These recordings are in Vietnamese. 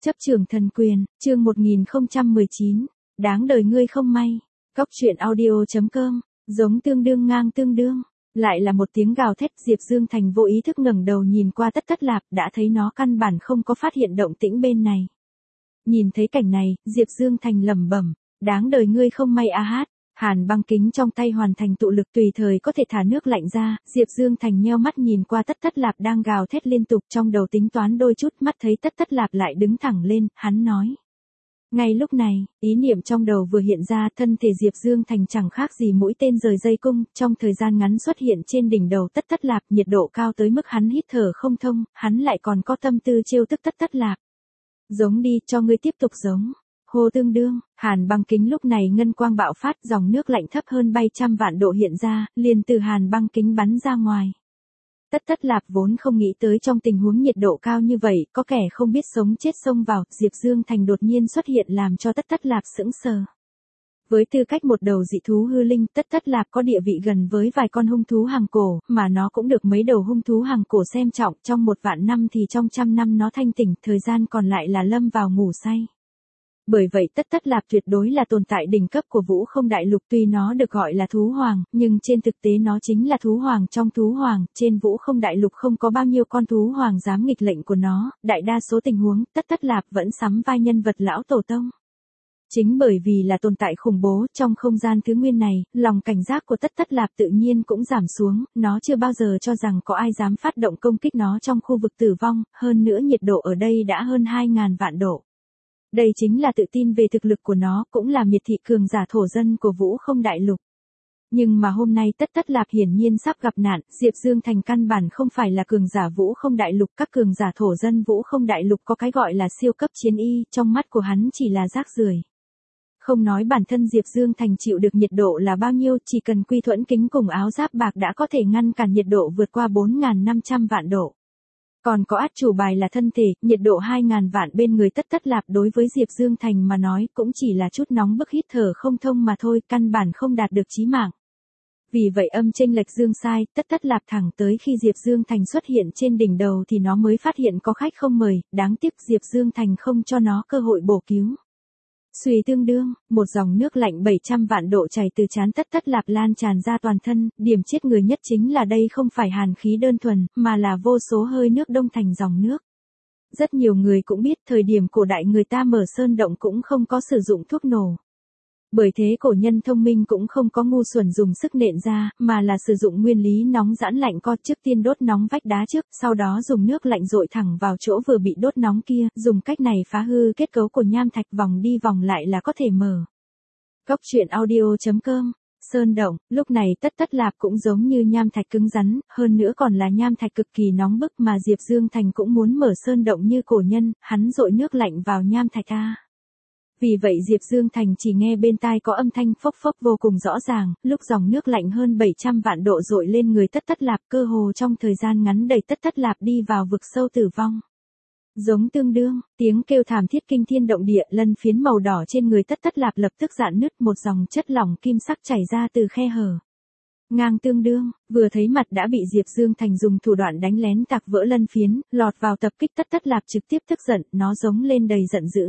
Chấp trường thần quyền, chương 1019, đáng đời ngươi không may. Cóc truyện audio.com, giống tương đương ngang tương đương. Lại là một tiếng gào thét, Diệp Dương Thành vô ý thức ngẩng đầu nhìn qua Tất Tất Lạp, đã thấy nó căn bản không có phát hiện động tĩnh bên này. Nhìn thấy cảnh này, Diệp Dương Thành lẩm bẩm, đáng đời ngươi không may a hát. Hàn băng kính trong tay hoàn thành tụ lực tùy thời có thể thả nước lạnh ra, Diệp Dương Thành nheo mắt nhìn qua Tất Tất Lạp đang gào thét liên tục, trong đầu tính toán đôi chút, mắt thấy Tất Tất Lạp lại đứng thẳng lên, hắn nói. Ngay lúc này, ý niệm trong đầu vừa hiện ra, thân thể Diệp Dương Thành chẳng khác gì mũi tên rời dây cung, trong thời gian ngắn xuất hiện trên đỉnh đầu Tất Tất Lạp, nhiệt độ cao tới mức hắn hít thở không thông, hắn lại còn có tâm tư trêu tức Tất Tất Lạp. Giống đi, cho ngươi tiếp tục giống. Hô tương đương, hàn băng kính lúc này ngân quang bạo phát, dòng nước lạnh thấp hơn bay trăm vạn độ hiện ra, liền từ hàn băng kính bắn ra ngoài. Tất Tất Lạp vốn không nghĩ tới trong tình huống nhiệt độ cao như vậy, có kẻ không biết sống chết xông vào, Diệp Dương Thành đột nhiên xuất hiện làm cho Tất Tất Lạp sững sờ. Với tư cách một đầu dị thú hư linh, Tất Tất Lạp có địa vị gần với vài con hung thú hàng cổ, mà nó cũng được mấy đầu hung thú hàng cổ xem trọng, trong 1.000.000 năm thì trong 100 năm nó thanh tỉnh, thời gian còn lại là lâm vào ngủ say. Bởi vậy Tất Tất Lạp tuyệt đối là tồn tại đỉnh cấp của Vũ Không Đại Lục, tuy nó được gọi là thú hoàng, nhưng trên thực tế nó chính là thú hoàng trong thú hoàng, trên Vũ Không Đại Lục không có bao nhiêu con thú hoàng dám nghịch lệnh của nó, đại đa số tình huống, Tất Tất Lạp vẫn sắm vai nhân vật lão tổ tông. Chính bởi vì là tồn tại khủng bố trong không gian thứ nguyên này, lòng cảnh giác của Tất Tất Lạp tự nhiên cũng giảm xuống, nó chưa bao giờ cho rằng có ai dám phát động công kích nó trong khu vực tử vong, hơn nữa nhiệt độ ở đây đã hơn 2.000 vạn độ. Đây chính là tự tin về thực lực của nó, cũng là miệt thị cường giả thổ dân của Vũ Không Đại Lục. Nhưng mà hôm nay Tất Tất Lạp hiển nhiên sắp gặp nạn, Diệp Dương Thành căn bản không phải là cường giả Vũ Không Đại Lục, các cường giả thổ dân Vũ Không Đại Lục có cái gọi là siêu cấp chiến y, trong mắt của hắn chỉ là rác rưởi. Không nói bản thân Diệp Dương Thành chịu được nhiệt độ là bao nhiêu, chỉ cần quy thuẫn kính cùng áo giáp bạc đã có thể ngăn cản nhiệt độ vượt qua 4.500 vạn độ. Còn có át chủ bài là thân thể, nhiệt độ 2.000 vạn bên người Tất Tất Lạp đối với Diệp Dương Thành mà nói cũng chỉ là chút nóng bức hít thở không thông mà thôi, căn bản không đạt được chí mạng. Vì vậy âm chênh lệch dương sai, Tất Tất Lạp thẳng tới khi Diệp Dương Thành xuất hiện trên đỉnh đầu thì nó mới phát hiện có khách không mời, đáng tiếc Diệp Dương Thành không cho nó cơ hội bổ cứu. Xuy tương đương, một dòng nước lạnh 700 vạn độ chảy từ trán Tất Tất Lạp lan tràn ra toàn thân, điểm chết người nhất chính là đây không phải hàn khí đơn thuần, mà là vô số hơi nước đông thành dòng nước. Rất nhiều người cũng biết thời điểm cổ đại người ta mở sơn động cũng không có sử dụng thuốc nổ. Bởi thế cổ nhân thông minh cũng không có ngu xuẩn dùng sức nện ra, mà là sử dụng nguyên lý nóng giãn lạnh co, trước tiên đốt nóng vách đá trước, sau đó dùng nước lạnh dội thẳng vào chỗ vừa bị đốt nóng kia, dùng cách này phá hư kết cấu của nham thạch, vòng đi vòng lại là có thể mở. Cóc truyện audio.com, sơn động, lúc này Tất Tất Lạp cũng giống như nham thạch cứng rắn, hơn nữa còn là nham thạch cực kỳ nóng bức mà Diệp Dương Thành cũng muốn mở sơn động như cổ nhân, hắn dội nước lạnh vào nham thạch a. Vì vậy Diệp Dương Thành chỉ nghe bên tai có âm thanh phốc phốc vô cùng rõ ràng, lúc dòng nước lạnh hơn 700 vạn độ dội lên người Tất Tất Lạp, cơ hồ trong thời gian ngắn đẩy Tất Tất Lạp đi vào vực sâu tử vong. Giống tương đương, tiếng kêu thảm thiết kinh thiên động địa, lân phiến màu đỏ trên người Tất Tất Lạp lập tức rạn nứt, một dòng chất lỏng kim sắc chảy ra từ khe hở. Ngang tương đương, vừa thấy mặt đã bị Diệp Dương Thành dùng thủ đoạn đánh lén tạc vỡ lân phiến, lọt vào tập kích Tất Tất Lạp trực tiếp tức giận, nó giống lên đầy giận dữ.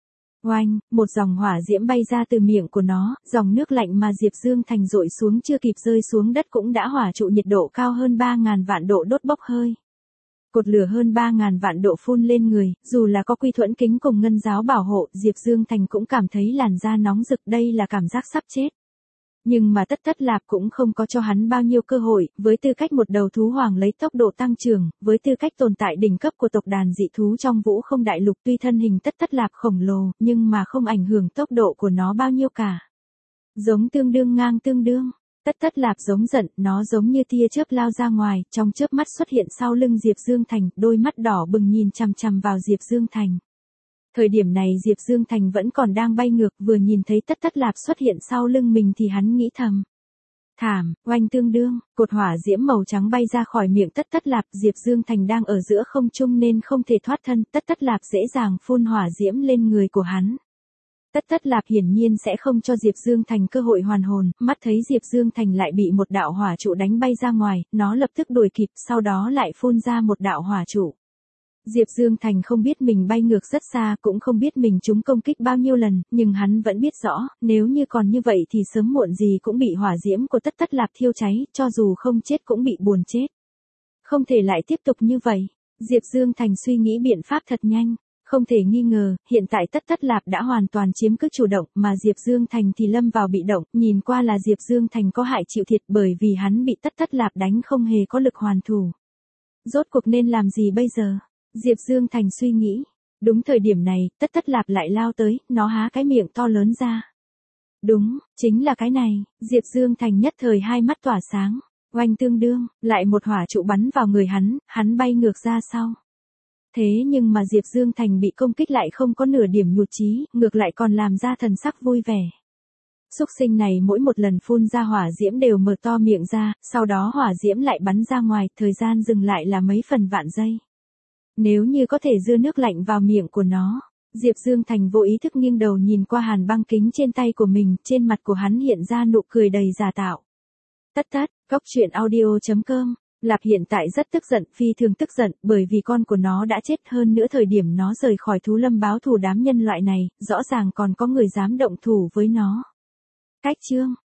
Oanh, một dòng hỏa diễm bay ra từ miệng của nó, dòng nước lạnh mà Diệp Dương Thành dội xuống chưa kịp rơi xuống đất cũng đã hỏa trụ nhiệt độ cao hơn 3.000 vạn độ đốt bốc hơi. Cột lửa hơn 3.000 vạn độ phun lên người, dù là có quy thuẫn kính cùng ngân giáo bảo hộ, Diệp Dương Thành cũng cảm thấy làn da nóng rực, đây là cảm giác sắp chết. Nhưng mà Tất Tất Lạp cũng không có cho hắn bao nhiêu cơ hội, với tư cách một đầu thú hoàng lấy tốc độ tăng trưởng, với tư cách tồn tại đỉnh cấp của tộc đàn dị thú trong Vũ Không Đại Lục, tuy thân hình Tất Tất Lạp khổng lồ, nhưng mà không ảnh hưởng tốc độ của nó bao nhiêu cả. Giống tương đương ngang tương đương, Tất Tất Lạp giống giận, nó giống như tia chớp lao ra ngoài, trong chớp mắt xuất hiện sau lưng Diệp Dương Thành, đôi mắt đỏ bừng nhìn chằm chằm vào Diệp Dương Thành. Thời điểm này Diệp Dương Thành vẫn còn đang bay ngược, vừa nhìn thấy Tất Tất Lạp xuất hiện sau lưng mình thì hắn nghĩ thầm. Thảm, oanh tương đương, cột hỏa diễm màu trắng bay ra khỏi miệng Tất Tất Lạp, Diệp Dương Thành đang ở giữa không trung nên không thể thoát thân, Tất Tất Lạp dễ dàng phun hỏa diễm lên người của hắn. Tất Tất Lạp hiển nhiên sẽ không cho Diệp Dương Thành cơ hội hoàn hồn, mắt thấy Diệp Dương Thành lại bị một đạo hỏa trụ đánh bay ra ngoài, nó lập tức đuổi kịp, sau đó lại phun ra một đạo hỏa trụ. Diệp Dương Thành không biết mình bay ngược rất xa, cũng không biết mình trúng công kích bao nhiêu lần, nhưng hắn vẫn biết rõ, nếu như còn như vậy thì sớm muộn gì cũng bị hỏa diễm của Tất Tất Lạp thiêu cháy, cho dù không chết cũng bị buồn chết. Không thể lại tiếp tục như vậy. Diệp Dương Thành suy nghĩ biện pháp thật nhanh. Không thể nghi ngờ, hiện tại Tất Tất Lạp đã hoàn toàn chiếm cứ chủ động, mà Diệp Dương Thành thì lâm vào bị động, nhìn qua là Diệp Dương Thành có hại chịu thiệt bởi vì hắn bị Tất Tất Lạp đánh không hề có lực hoàn thủ. Rốt cuộc nên làm gì bây giờ? Diệp Dương Thành suy nghĩ. Đúng thời điểm này, Tất Tất Lạp lại lao tới, nó há cái miệng to lớn ra. Đúng, chính là cái này, Diệp Dương Thành nhất thời hai mắt tỏa sáng. Oanh tương đương, lại một hỏa trụ bắn vào người hắn bay ngược ra sau. Thế nhưng mà Diệp Dương Thành bị công kích lại không có nửa điểm nhụt chí, ngược lại còn làm ra thần sắc vui vẻ. Súc sinh này mỗi một lần phun ra hỏa diễm đều mở to miệng ra, sau đó hỏa diễm lại bắn ra ngoài, thời gian dừng lại là mấy phần vạn giây. Nếu như có thể dưa nước lạnh vào miệng của nó, Diệp Dương Thành vô ý thức nghiêng đầu nhìn qua hàn băng kính trên tay của mình, trên mặt của hắn hiện ra nụ cười đầy giả tạo. Tất tất, goctruyện.audio.com. Lạp hiện tại rất tức giận, phi thường tức giận, bởi vì con của nó đã chết, hơn nữa thời điểm nó rời khỏi thú lâm báo thù đám nhân loại này, rõ ràng còn có người dám động thủ với nó. Cách chương